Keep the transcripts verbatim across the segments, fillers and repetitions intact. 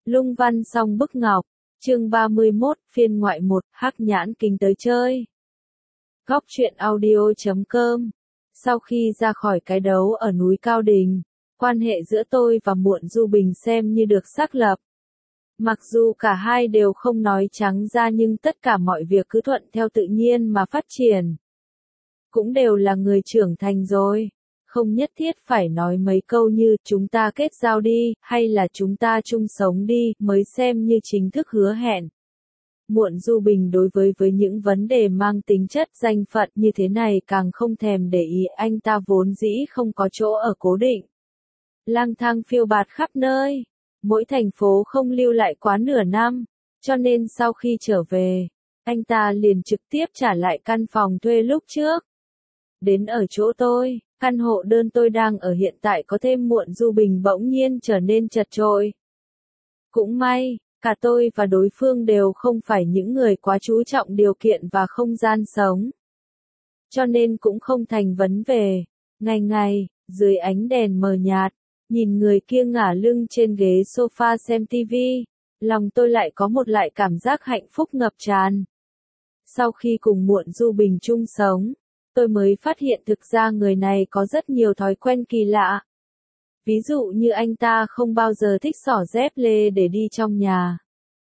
Lung văn song bức ngọc, chương ba mươi mốt, phiên ngoại một, Hắc Nhãn Kính tới chơi. Góc truyện audio chấm com. Sau khi ra khỏi cái đấu ở núi Cao Đình, quan hệ giữa tôi và Muộn Du Bình xem như được xác lập. Mặc dù cả hai đều không nói trắng ra nhưng tất cả mọi việc cứ thuận theo tự nhiên mà phát triển. Cũng đều là người trưởng thành rồi. Không nhất thiết phải nói mấy câu như chúng ta kết giao đi, hay là chúng ta chung sống đi, mới xem như chính thức hứa hẹn. Muộn Du Bình đối với với những vấn đề mang tính chất danh phận như thế này càng không thèm để ý, anh ta vốn dĩ không có chỗ ở cố định. Lang thang phiêu bạt khắp nơi, mỗi thành phố không lưu lại quá nửa năm, cho nên sau khi trở về, anh ta liền trực tiếp trả lại căn phòng thuê lúc trước. Đến ở chỗ tôi, căn hộ đơn tôi đang ở hiện tại có thêm Muộn Du Bình bỗng nhiên trở nên chật chội. Cũng may, cả tôi và đối phương đều không phải những người quá chú trọng điều kiện và không gian sống. Cho nên cũng không thành vấn đề. Ngày ngày, dưới ánh đèn mờ nhạt, nhìn người kia ngả lưng trên ghế sofa xem tivi, lòng tôi lại có một lại cảm giác hạnh phúc ngập tràn. Sau khi cùng Muộn Du Bình chung sống, tôi mới phát hiện thực ra người này có rất nhiều thói quen kỳ lạ. Ví dụ như anh ta không bao giờ thích xỏ dép lê để đi trong nhà.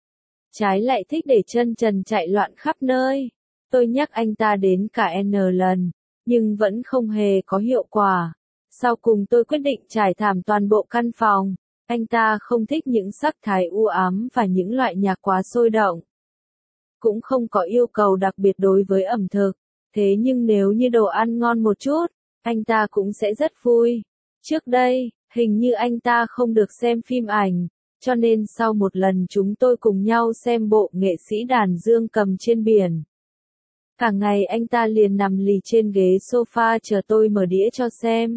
Trái lại thích để chân trần chạy loạn khắp nơi. Tôi nhắc anh ta đến cả N lần, nhưng vẫn không hề có hiệu quả. Sau cùng tôi quyết định trải thảm toàn bộ căn phòng. Anh ta không thích những sắc thái u ám và những loại nhạc quá sôi động. Cũng không có yêu cầu đặc biệt đối với ẩm thực. Thế nhưng nếu như đồ ăn ngon một chút, anh ta cũng sẽ rất vui. Trước đây, hình như anh ta không được xem phim ảnh, cho nên sau một lần chúng tôi cùng nhau xem bộ Nghệ sĩ đàn dương cầm trên biển. Cả ngày anh ta liền nằm lì trên ghế sofa chờ tôi mở đĩa cho xem.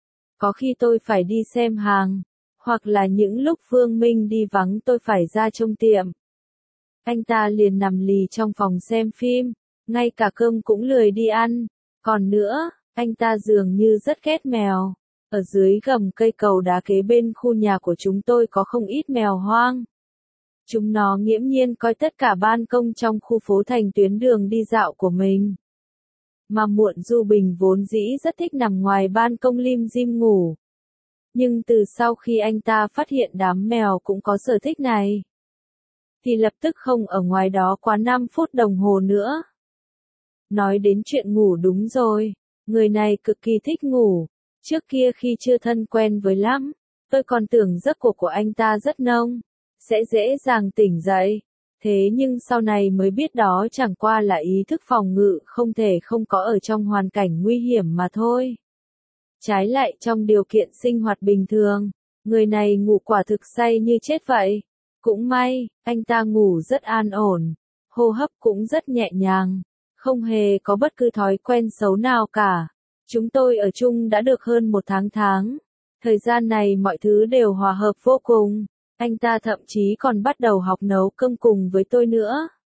Có khi tôi phải đi xem hàng, hoặc là những lúc Phương Minh đi vắng tôi phải ra trông tiệm. Anh ta liền nằm lì trong phòng xem phim. Ngay cả cơm cũng lười đi ăn. Còn nữa, anh ta dường như rất ghét mèo. Ở dưới gầm cây cầu đá kế bên khu nhà của chúng tôi có không ít mèo hoang. Chúng nó nghiễm nhiên coi tất cả ban công trong khu phố thành tuyến đường đi dạo của mình. Mà Muộn Du Bình vốn dĩ rất thích nằm ngoài ban công lim dim ngủ. Nhưng từ sau khi anh ta phát hiện đám mèo cũng có sở thích này, thì lập tức không ở ngoài đó quá năm phút đồng hồ nữa. Nói đến chuyện ngủ đúng rồi, người này cực kỳ thích ngủ. Trước kia khi chưa thân quen với lắm, tôi còn tưởng giấc ngủ của anh ta rất nông, sẽ dễ dàng tỉnh dậy. Thế nhưng sau này mới biết đó chẳng qua là ý thức phòng ngự không thể không có ở trong hoàn cảnh nguy hiểm mà thôi. Trái lại trong điều kiện sinh hoạt bình thường, người này ngủ quả thực say như chết vậy. Cũng may, anh ta ngủ rất an ổn, hô hấp cũng rất nhẹ nhàng. Không hề có bất cứ thói quen xấu nào cả. Chúng tôi ở chung đã được hơn một tháng tháng. Thời gian này mọi thứ đều hòa hợp vô cùng. Anh ta thậm chí còn bắt đầu học nấu cơm cùng với tôi nữa.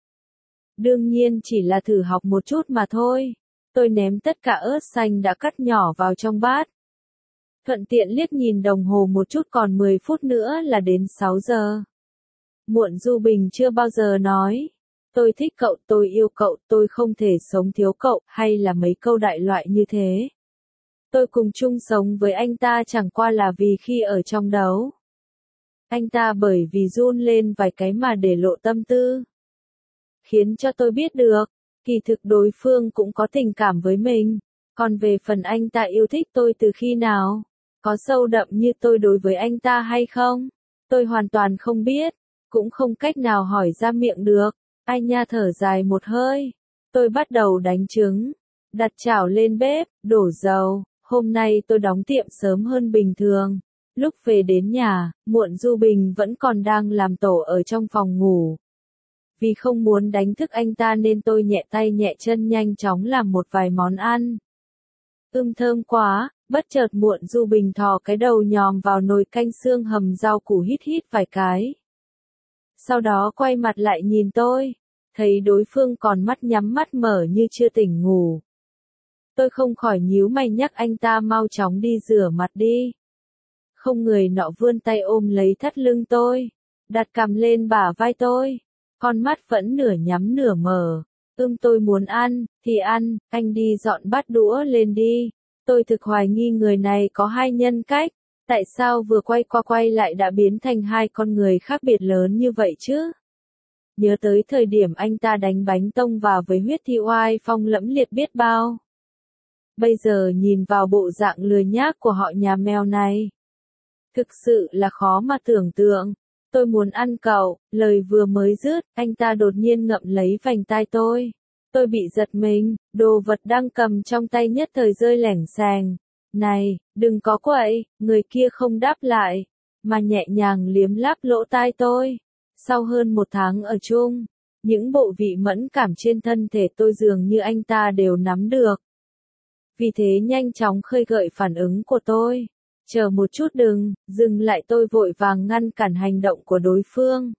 Đương nhiên chỉ là thử học một chút mà thôi. Tôi ném tất cả ớt xanh đã cắt nhỏ vào trong bát. Thuận tiện liếc nhìn đồng hồ một chút, còn mười phút nữa là đến sáu giờ. Muộn Du Bình chưa bao giờ nói tôi thích cậu, tôi yêu cậu, tôi không thể sống thiếu cậu, hay là mấy câu đại loại như thế. Tôi cùng chung sống với anh ta chẳng qua là vì khi ở trong đấu. Anh ta bởi vì run lên vài cái mà để lộ tâm tư. Khiến cho tôi biết được, kỳ thực đối phương cũng có tình cảm với mình. Còn về phần anh ta yêu thích tôi từ khi nào, có sâu đậm như tôi đối với anh ta hay không, tôi hoàn toàn không biết, cũng không cách nào hỏi ra miệng được. Ai nha thở dài một hơi. Tôi bắt đầu đánh trứng, đặt chảo lên bếp, đổ dầu. Hôm nay tôi đóng tiệm sớm hơn bình thường. Lúc về đến nhà, Muộn Du Bình vẫn còn đang làm tổ ở trong phòng ngủ. Vì không muốn đánh thức anh ta nên tôi nhẹ tay nhẹ chân nhanh chóng làm một vài món ăn. Ưm thơm quá, bất chợt Muộn Du Bình thò cái đầu nhòm vào nồi canh xương hầm rau củ hít hít vài cái. Sau đó quay mặt lại nhìn tôi, thấy đối phương còn mắt nhắm mắt mở như chưa tỉnh ngủ. Tôi không khỏi nhíu mày nhắc anh ta mau chóng đi rửa mặt đi. Không, người nọ vươn tay ôm lấy thắt lưng tôi. đặt cằm lên bả vai tôi. Con mắt vẫn nửa nhắm nửa mở. Ưm tôi muốn ăn, thì ăn, anh đi dọn bát đũa lên đi. Tôi thực hoài nghi người này có hai nhân cách. Tại sao vừa quay qua quay lại đã biến thành hai con người khác biệt lớn như vậy chứ? Nhớ tới thời điểm anh ta đánh bánh tông vào với huyết thi oai phong lẫm liệt biết bao. Bây giờ nhìn vào bộ dạng lười nhác của họ nhà mèo này. Thực sự là khó mà tưởng tượng. Tôi muốn ăn cậu, lời vừa mới dứt, anh ta đột nhiên ngậm lấy vành tai tôi. Tôi bị giật mình, đồ vật đang cầm trong tay nhất thời rơi lẻng xèng. Này, đừng có quậy, người kia không đáp lại, mà nhẹ nhàng liếm láp lỗ tai tôi. Sau hơn một tháng ở chung, những bộ vị mẫn cảm trên thân thể tôi dường như anh ta đều nắm được. Vì thế nhanh chóng khơi gợi phản ứng của tôi. Chờ một chút đừng, dừng lại tôi vội vàng ngăn cản hành động của đối phương.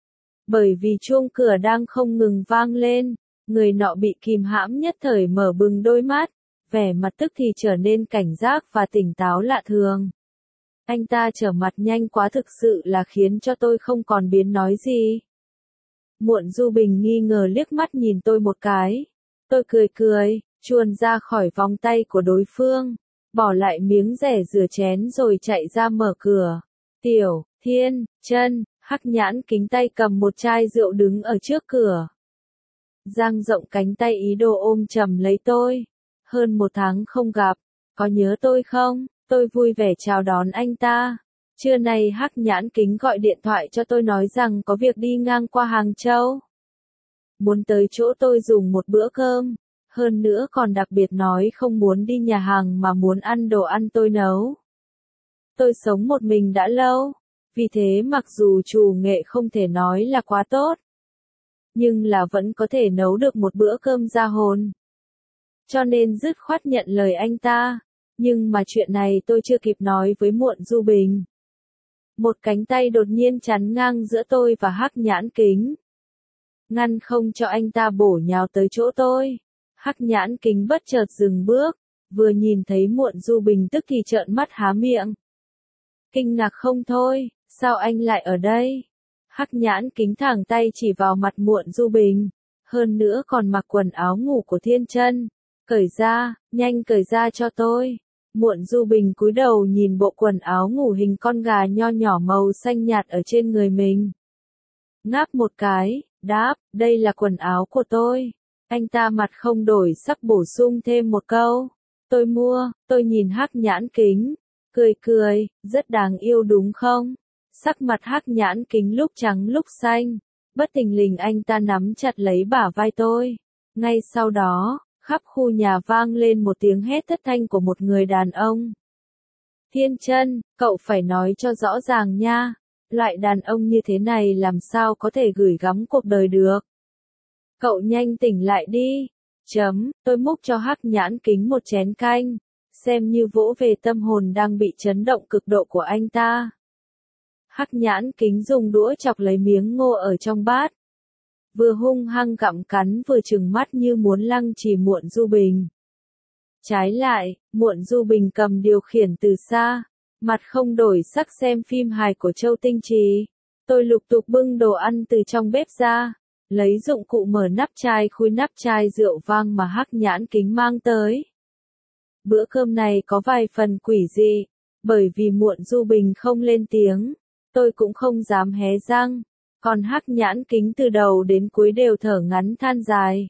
Bởi vì chuông cửa đang không ngừng vang lên, người nọ bị kìm hãm nhất thời mở bừng đôi mắt, vẻ mặt tức thì trở nên cảnh giác và tỉnh táo lạ thường. Anh ta trở mặt nhanh quá thực sự là khiến cho tôi không còn biết nói gì. Muộn Du Bình nghi ngờ liếc mắt nhìn tôi một cái. Tôi cười cười, chuồn ra khỏi vòng tay của đối phương, bỏ lại miếng rẻ rửa chén rồi chạy ra mở cửa. Tiểu, Thiên, Chân, Hắc Nhãn Kính tay cầm một chai rượu đứng ở trước cửa. Dang rộng cánh tay ý đồ ôm chầm lấy tôi. Hơn một tháng không gặp, có nhớ tôi không? Tôi vui vẻ chào đón anh ta. Trưa nay Hắc Nhãn Kính gọi điện thoại cho tôi nói rằng có việc đi ngang qua Hàng Châu. Muốn tới chỗ tôi dùng một bữa cơm. Hơn nữa còn đặc biệt nói không muốn đi nhà hàng mà muốn ăn đồ ăn tôi nấu. Tôi sống một mình đã lâu. Vì thế mặc dù chủ nghệ không thể nói là quá tốt, nhưng là vẫn có thể nấu được một bữa cơm ra hồn. Cho nên dứt khoát nhận lời anh ta. Nhưng mà chuyện này tôi chưa kịp nói với Muộn Du Bình. Một cánh tay đột nhiên chắn ngang giữa tôi và Hắc Nhãn Kính. Ngăn không cho anh ta bổ nhào tới chỗ tôi. Hắc Nhãn Kính bất chợt dừng bước. Vừa nhìn thấy Muộn Du Bình tức thì trợn mắt há miệng. Kinh ngạc không thôi, sao anh lại ở đây? Hắc Nhãn Kính thẳng tay chỉ vào mặt Muộn Du Bình. Hơn nữa còn mặc quần áo ngủ của Thiên Chân. Cởi ra, nhanh cởi ra cho tôi. Muộn Du Bình cúi đầu nhìn bộ quần áo ngủ hình con gà nho nhỏ màu xanh nhạt ở trên người mình. Ngáp một cái, đáp, đây là quần áo của tôi. Anh ta mặt không đổi sắc bổ sung thêm một câu. Tôi mua, tôi nhìn Hắc Nhãn Kính. Cười cười, rất đáng yêu đúng không? Sắc mặt Hắc Nhãn Kính lúc trắng lúc xanh. Bất thình lình anh ta nắm chặt lấy bả vai tôi. Ngay sau đó, khắp khu nhà vang lên một tiếng hét thất thanh của một người đàn ông. Thiên Chân, cậu phải nói cho rõ ràng nha. Loại đàn ông như thế này làm sao có thể gửi gắm cuộc đời được. Cậu nhanh tỉnh lại đi. Chấm, tôi múc cho Hắc Nhãn Kính một chén canh. Xem như vỗ về tâm hồn đang bị chấn động cực độ của anh ta. Hắc Nhãn Kính dùng đũa chọc lấy miếng ngô ở trong bát. Vừa hung hăng gặm cắn vừa trừng mắt như muốn lăng trì Muộn Du Bình. Trái lại, Muộn Du Bình cầm điều khiển từ xa, mặt không đổi sắc xem phim hài của Châu Tinh Trì. Tôi lục tục bưng đồ ăn từ trong bếp ra, lấy dụng cụ mở nắp chai khui nắp chai rượu vang mà Hắc Nhãn Kính mang tới. Bữa cơm này có vài phần quỷ dị, bởi vì Muộn Du Bình không lên tiếng, tôi cũng không dám hé răng. Còn Hắc Nhãn Kính từ đầu đến cuối đều thở ngắn than dài.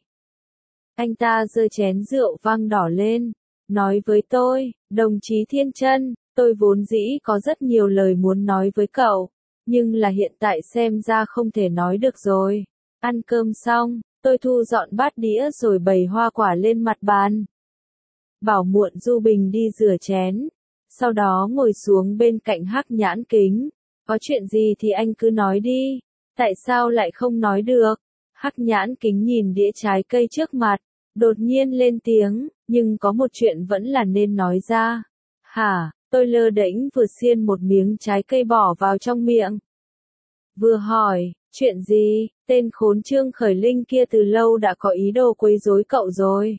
Anh ta giơ chén rượu vang đỏ lên, nói với tôi, đồng chí Thiên Chân, tôi vốn dĩ có rất nhiều lời muốn nói với cậu, nhưng là hiện tại xem ra không thể nói được rồi. Ăn cơm xong, tôi thu dọn bát đĩa rồi bày hoa quả lên mặt bàn. Bảo Muộn Du Bình đi rửa chén, sau đó ngồi xuống bên cạnh Hắc Nhãn Kính. Có chuyện gì thì anh cứ nói đi. Tại sao lại không nói được? Hắc Nhãn Kính nhìn đĩa trái cây trước mặt, đột nhiên lên tiếng, nhưng có một chuyện vẫn là nên nói ra. Hả? Tôi lơ đễnh vừa xiên một miếng trái cây bỏ vào trong miệng. Vừa hỏi, chuyện gì? Tên khốn Trương Khởi Linh kia từ lâu đã có ý đồ quấy rối cậu rồi.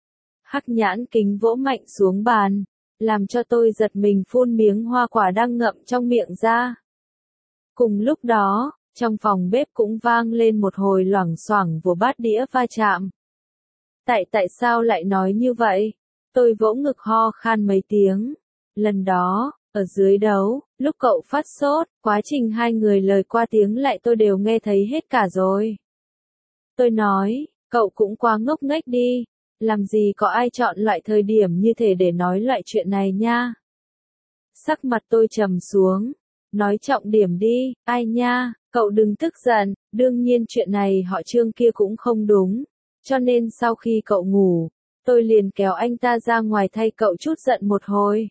Hắc Nhãn Kính vỗ mạnh xuống bàn, làm cho tôi giật mình phun miếng hoa quả đang ngậm trong miệng ra. Cùng lúc đó, Trong phòng bếp cũng vang lên một hồi loảng xoảng của bát đĩa va chạm. Tại tại sao lại nói như vậy? Tôi vỗ ngực ho khan mấy tiếng. Lần đó, ở dưới đấu, lúc cậu phát sốt, quá trình hai người lời qua tiếng lại tôi đều nghe thấy hết cả rồi. Tôi nói, cậu cũng quá ngốc nghếch đi. Làm gì có ai chọn loại thời điểm như thế để nói loại chuyện này nha. Sắc mặt tôi trầm xuống. Nói trọng điểm đi, ai nha, cậu đừng tức giận, đương nhiên chuyện này họ Trương kia cũng không đúng. Cho nên sau khi cậu ngủ, tôi liền kéo anh ta ra ngoài thay cậu chút giận một hồi.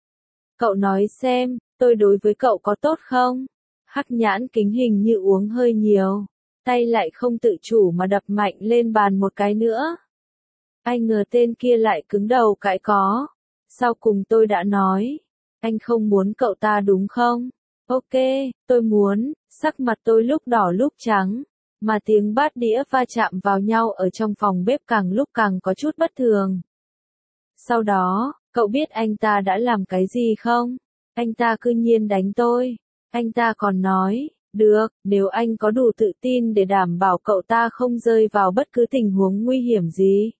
Cậu nói xem, tôi đối với cậu có tốt không? Hắc Nhãn Kính hình như uống hơi nhiều, tay lại không tự chủ mà đập mạnh lên bàn một cái nữa. Ai ngờ tên kia lại cứng đầu cãi có. Sau cùng tôi đã nói, anh không muốn cậu ta đúng không? Ok, tôi muốn. Sắc mặt tôi lúc đỏ lúc trắng, mà tiếng bát đĩa va chạm vào nhau ở trong phòng bếp càng lúc càng có chút bất thường. Sau đó, cậu biết anh ta đã làm cái gì không? Anh ta cư nhiên đánh tôi. Anh ta còn nói, được, nếu anh có đủ tự tin để đảm bảo cậu ta không rơi vào bất cứ tình huống nguy hiểm gì.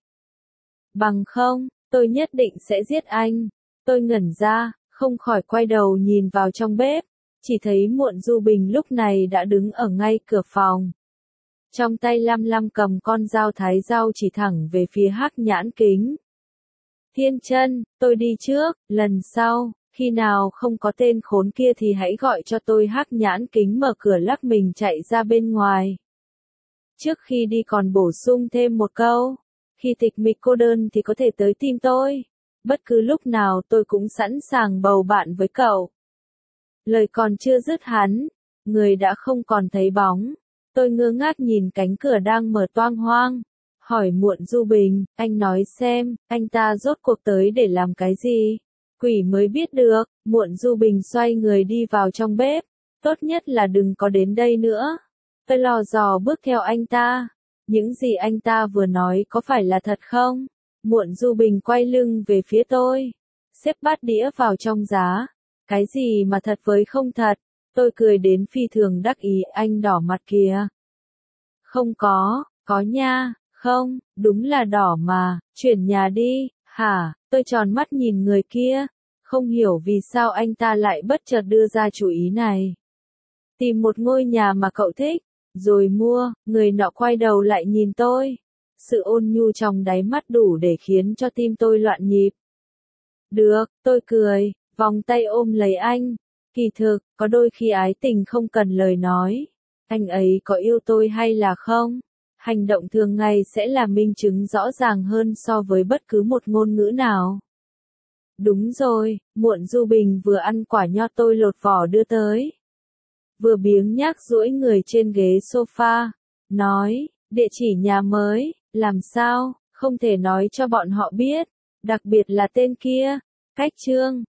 Bằng không, tôi nhất định sẽ giết anh. Tôi ngẩn ra, không khỏi quay đầu nhìn vào trong bếp, chỉ thấy Muộn Du Bình lúc này đã đứng ở ngay cửa phòng. Trong tay lăm lăm cầm con dao thái rau chỉ thẳng về phía Hắc Nhãn Kính. Thiên Chân, tôi đi trước, lần sau, khi nào không có tên khốn kia thì hãy gọi cho tôi. Hắc Nhãn Kính mở cửa lắc mình chạy ra bên ngoài. Trước khi đi còn bổ sung thêm một câu, khi tịch mịch cô đơn thì có thể tới tìm tôi. Bất cứ lúc nào tôi cũng sẵn sàng bầu bạn với cậu. Lời còn chưa dứt hắn, người đã không còn thấy bóng. Tôi ngơ ngác nhìn cánh cửa đang mở toang hoang. Hỏi Muộn Du Bình, anh nói xem, anh ta rốt cuộc tới để làm cái gì? Quỷ mới biết được. Muộn Du Bình xoay người đi vào trong bếp. Tốt nhất là đừng có đến đây nữa. Tôi lò dò bước theo anh ta. Những gì anh ta vừa nói có phải là thật không? Muộn Du Bình quay lưng về phía tôi. Xếp bát đĩa vào trong giá. Cái gì mà thật với không thật? Tôi cười đến phi thường đắc ý. Anh đỏ mặt kìa. Không có, có nha. Không, đúng là đỏ mà. Chuyển nhà đi. Hả? Tôi tròn mắt nhìn người kia. Không hiểu vì sao anh ta lại bất chợt đưa ra chủ ý này. Tìm một ngôi nhà mà cậu thích, rồi mua. Người nọ quay đầu lại nhìn tôi. Sự ôn nhu trong đáy mắt đủ để khiến cho tim tôi loạn nhịp. Được, tôi cười, vòng tay ôm lấy anh. Kỳ thực, có đôi khi ái tình không cần lời nói. Anh ấy có yêu tôi hay là không? Hành động thường ngày sẽ là minh chứng rõ ràng hơn so với bất cứ một ngôn ngữ nào. Đúng rồi, Muộn Du Bình vừa ăn quả nho tôi lột vỏ đưa tới. Vừa biếng nhác duỗi người trên ghế sofa. Nói, địa chỉ nhà mới, làm sao, không thể nói cho bọn họ biết. Đặc biệt là tên kia. Cách Trương,